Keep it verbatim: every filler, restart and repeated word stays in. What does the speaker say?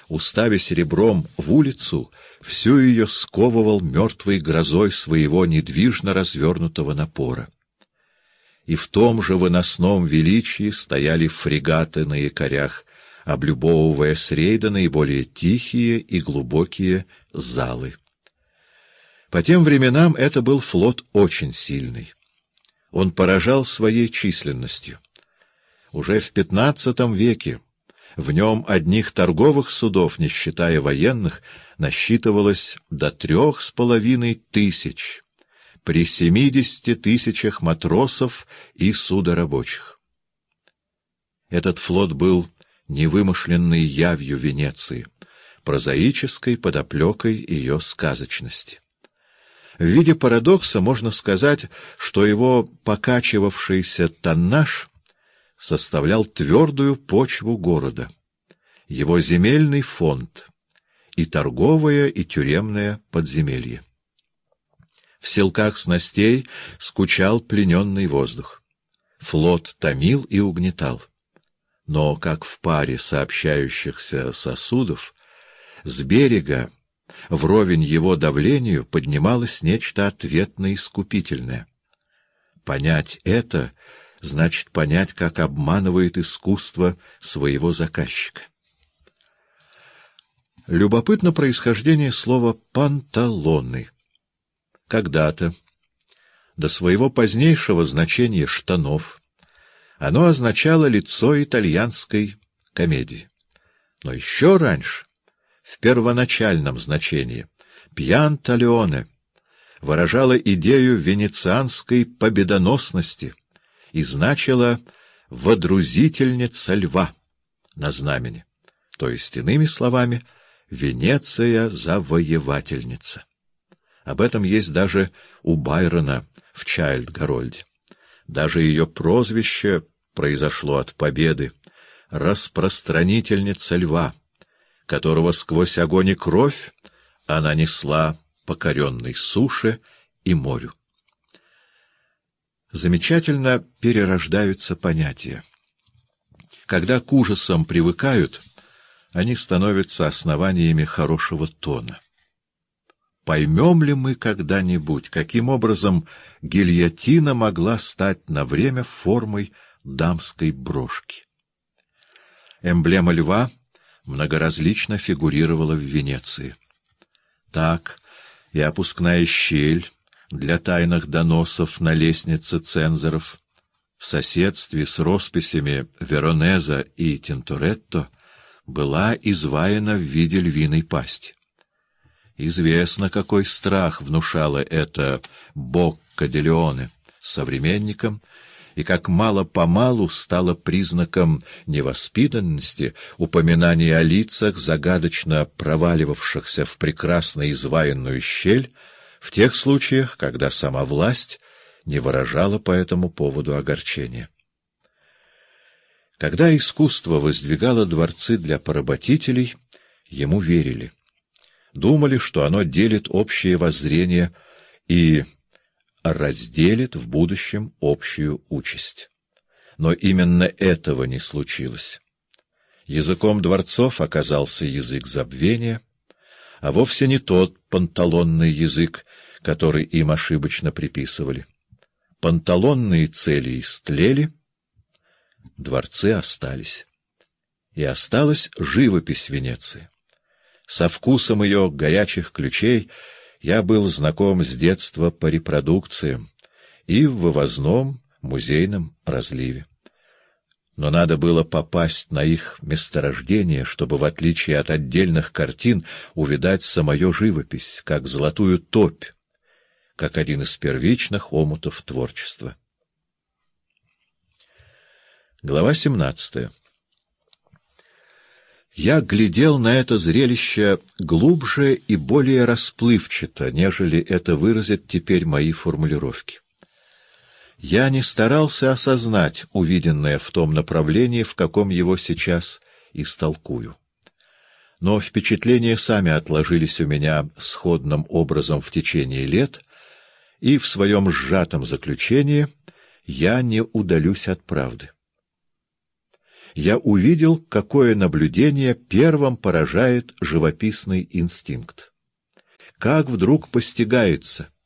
уставясь ребром в улицу, всю ее сковывал мертвой грозой своего недвижно развернутого напора. И в том же выносном величии стояли фрегаты на якорях, облюбовывая с рейда наиболее тихие и глубокие залы. По тем временам это был флот очень сильный. Он поражал своей численностью. Уже в пятнадцатом веке в нем одних торговых судов, не считая военных, насчитывалось до трех с половиной тысяч, при семидесяти тысячах матросов и судорабочих. Этот флот был невымышленной явью Венеции, прозаической подоплекой ее сказочности. В виде парадокса можно сказать, что его покачивавшийся тоннаж составлял твердую почву города, его земельный фонд и торговое и тюремное подземелье. В селках снастей скучал плененный воздух. Флот томил и угнетал. Но, как в паре сообщающихся сосудов, с берега вровень его давлению поднималось нечто ответно-искупительное. Понять это значит понять, как обманывает искусство своего заказчика. Любопытно происхождение слова «панталоны». Когда-то, до своего позднейшего значения «штанов», оно означало лицо итальянской комедии. Но еще раньше, в первоначальном значении, «пьянталеоне» выражало идею венецианской победоносности и значило «водрузительница льва» на знамени, то есть, иными словами, «Венеция завоевательница». Об этом есть даже у Байрона в «Чайльд-Гарольде». Даже ее прозвище произошло от победы — «распространительница льва», которого сквозь огонь и кровь она несла покоренной суше и морю. Замечательно перерождаются понятия. Когда к ужасам привыкают, они становятся основаниями хорошего тона. Поймем ли мы когда-нибудь, каким образом гильотина могла стать на время формой дамской брошки? Эмблема льва многоразлично фигурировала в Венеции. Так и опускная щель для тайных доносов на лестнице цензоров в соседстве с росписями Веронеза и Тинторетто была изваяна в виде львиной пасти. Известно, какой страх внушало это Боккадильоне современникам, и как мало-помалу стало признаком невоспитанности упоминание о лицах, загадочно проваливавшихся в прекрасно изваянную щель, в тех случаях, когда сама власть не выражала по этому поводу огорчения. Когда искусство воздвигало дворцы для поработителей, ему верили. Думали, что оно делит общее воззрение и разделит в будущем общую участь. Но именно этого не случилось. Языком дворцов оказался язык забвения, а вовсе не тот панталонный язык, который им ошибочно приписывали. Панталонные цели истлели, дворцы остались. И осталась живопись Венеции. Со вкусом ее горячих ключей я был знаком с детства по репродукциям и в вывозном музейном разливе. Но надо было попасть на их месторождение, чтобы, в отличие от отдельных картин, увидать самую живопись, как золотую топь, как один из первичных омутов творчества. Глава семнадцатая. Я глядел на это зрелище глубже и более расплывчато, нежели это выразят теперь мои формулировки. Я не старался осознать увиденное в том направлении, в каком его сейчас истолкую. Но впечатления сами отложились у меня сходным образом в течение лет, и в своем сжатом заключении я не удалюсь от правды. я увидел, какое наблюдение первым поражает живописный инстинкт. Как вдруг постигается,